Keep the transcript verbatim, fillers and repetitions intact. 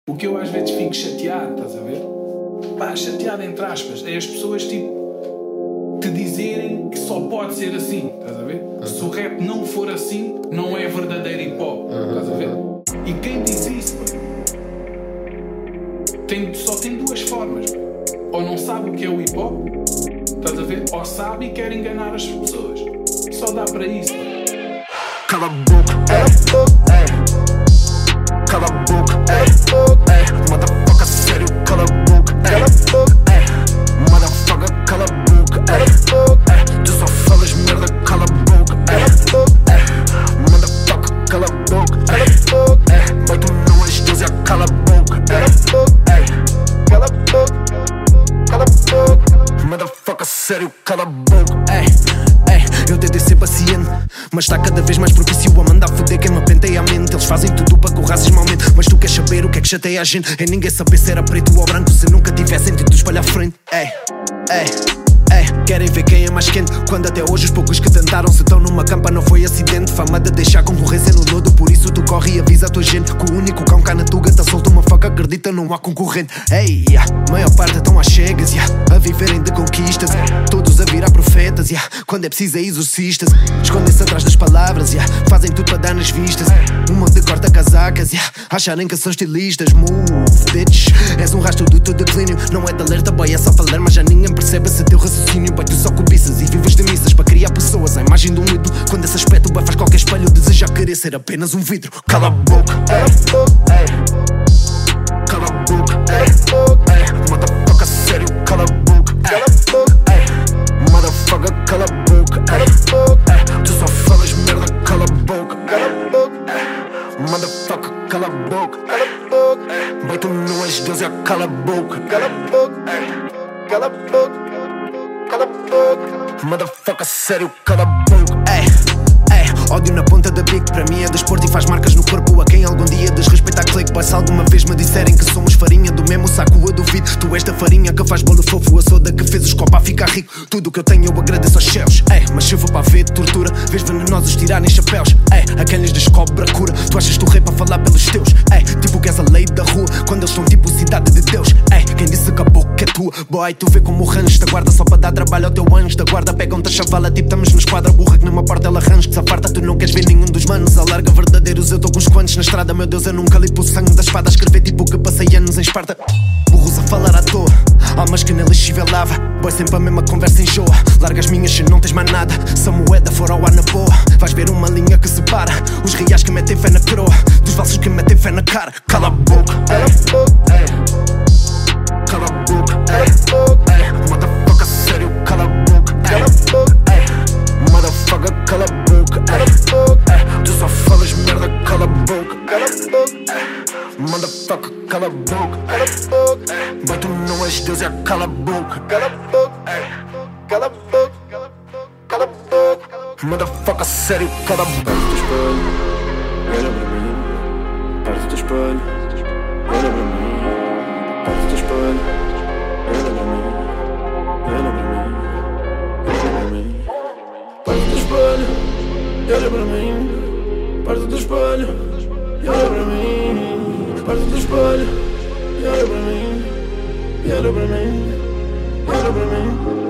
O que eu às vezes fico chateado, estás a ver? Pá, chateado entre aspas, é as pessoas tipo te dizerem que só pode ser assim, estás a ver? Uhum. Se o rap não for assim, não é verdadeiro hip hop, uhum. Estás a ver? E quem diz isso, tem, só tem duas formas, ou não sabe o que é o hip hop, estás a ver? Ou sabe e quer enganar as pessoas. Só dá para isso. Cala a boca, cala a boca, ei. Cala a boca, ei, ei. Motherfucker, sério, cala a boca, cala a boca, ei. Motherfucker, cala a boca, ei, ei. Tu só falas merda, cala a boca, ei, ei. Motherfucker, cala a boca, ei, ei. Mas tu não és Deus, é cala a boca, ei, ei. Cala a boca, cala a boca. Motherfucker, sério, cala a boca, ei. Eu tentei ser paciente, mas está cada vez mais propício a mandar foder quem me penteia a mente. Eles fazem tudo para que o racismo aumente, mas tu queres saber o que é que chateia a gente? É ninguém saber se era preto ou branco, se nunca tivesse sentido espalhar à frente. Ei, ei, ei, querem ver quem é mais quente, quando até hoje os poucos que tentaram se estão numa campa não foi acidente. Fama de deixar concorrência no lodo, por isso tu corre e avisa a tua gente que o único cão cá na tuga tá solto uma faca, acredita, não há concorrente. Ei, yeah, maior parte estão às cegas, yeah, a viverem de conquistas, todos a virar profetas, yeah, quando é preciso é exorcistas, escondem-se atrás das palavras, yeah, fazem tudo para dar nas vistas, um monte de corta-casacas, yeah, acharem que são estilistas. Move, bitch, és um rastro do teu declínio, não é de alerta, boy, é só falar, mas já ninguém percebe esse teu raciocínio. Boy, tu só cobiças e vives de missas para criar pessoas à imagem de um ídolo, quando esse aspecto faz qualquer espelho deseja querer ser apenas um vidro. Cala a boca, ei, cala a boca, ei, motherfucker, sério, cala a boca, ei, motherfucker, cala a boca, ei, tu só falas merda, cala a boca, ei, motherfucker, cala a boca, boy, tu não és Deus, é cala a boca, cala a boca, cala a boca, cala a boca, motherfucker, sério, cala a boca, ei. Ódio na ponta da bico, para mim é desporto e faz marcas no corpo a quem algum dia desrespeita a clique. Pois se alguma vez me disserem que somos farinha do mesmo saco, eu duvido. Tu és da farinha que faz bolo fofo, eu sou da que fez os copa a ficar rico. Tudo o que eu tenho eu agradeço aos céus, ei, mas se eu vou para a ver de tortura, vês venenosos tirarem chapéus, ei, a quem lhes descobre a cura. Tu achas tu rei para falar pelos teus, ei, tipo que és a lei da rua, quando eles são tipo cidade de Deus, ei, quem disse que a boca é tua, boy, tu vê como o rancho da guarda só para dar trabalho ao teu anjo da guarda. Pegam-te a chavala, tipo estamos na esquadra, burra que numa porta ela arranja, se farta, tu não queres ver nenhum dos manos, alarga verdadeiros, eu tô com uns quantos na estrada, meu Deus, eu nunca limpo o sangue da espada, a escrever tipo que passei anos em Esparta. Burros a falar à toa, almas que na lixível lava, boy, sempre a mesma conversa enjoa, larga as minhas se não tens mais nada, se a moeda for ao ar na boa, vais ver uma linha que separa os reais que metem fé na coroa dos falsos que metem fé na cara. Cala a boca, ei, cala a boca, ei, motherfucker, sério, cala a boca, ei, motherfucker, cala a boca, ei, tu só falas merda, cala a boca, ei, motherfucker, cala a boca, mas tu não és Deus, é cala a boca, cala a boca, cala a boca, cala a boca, motherfucker, sério, cala a boca. Parte do espelho, olha para mim. Parte do espelho, olha para mim. Olha para mim, olha para mim. Parte do espelho, olha para mim. Parte do espelho, olha para mim. Parte do espelho, olha para mim. Olha para mim, olha para mim.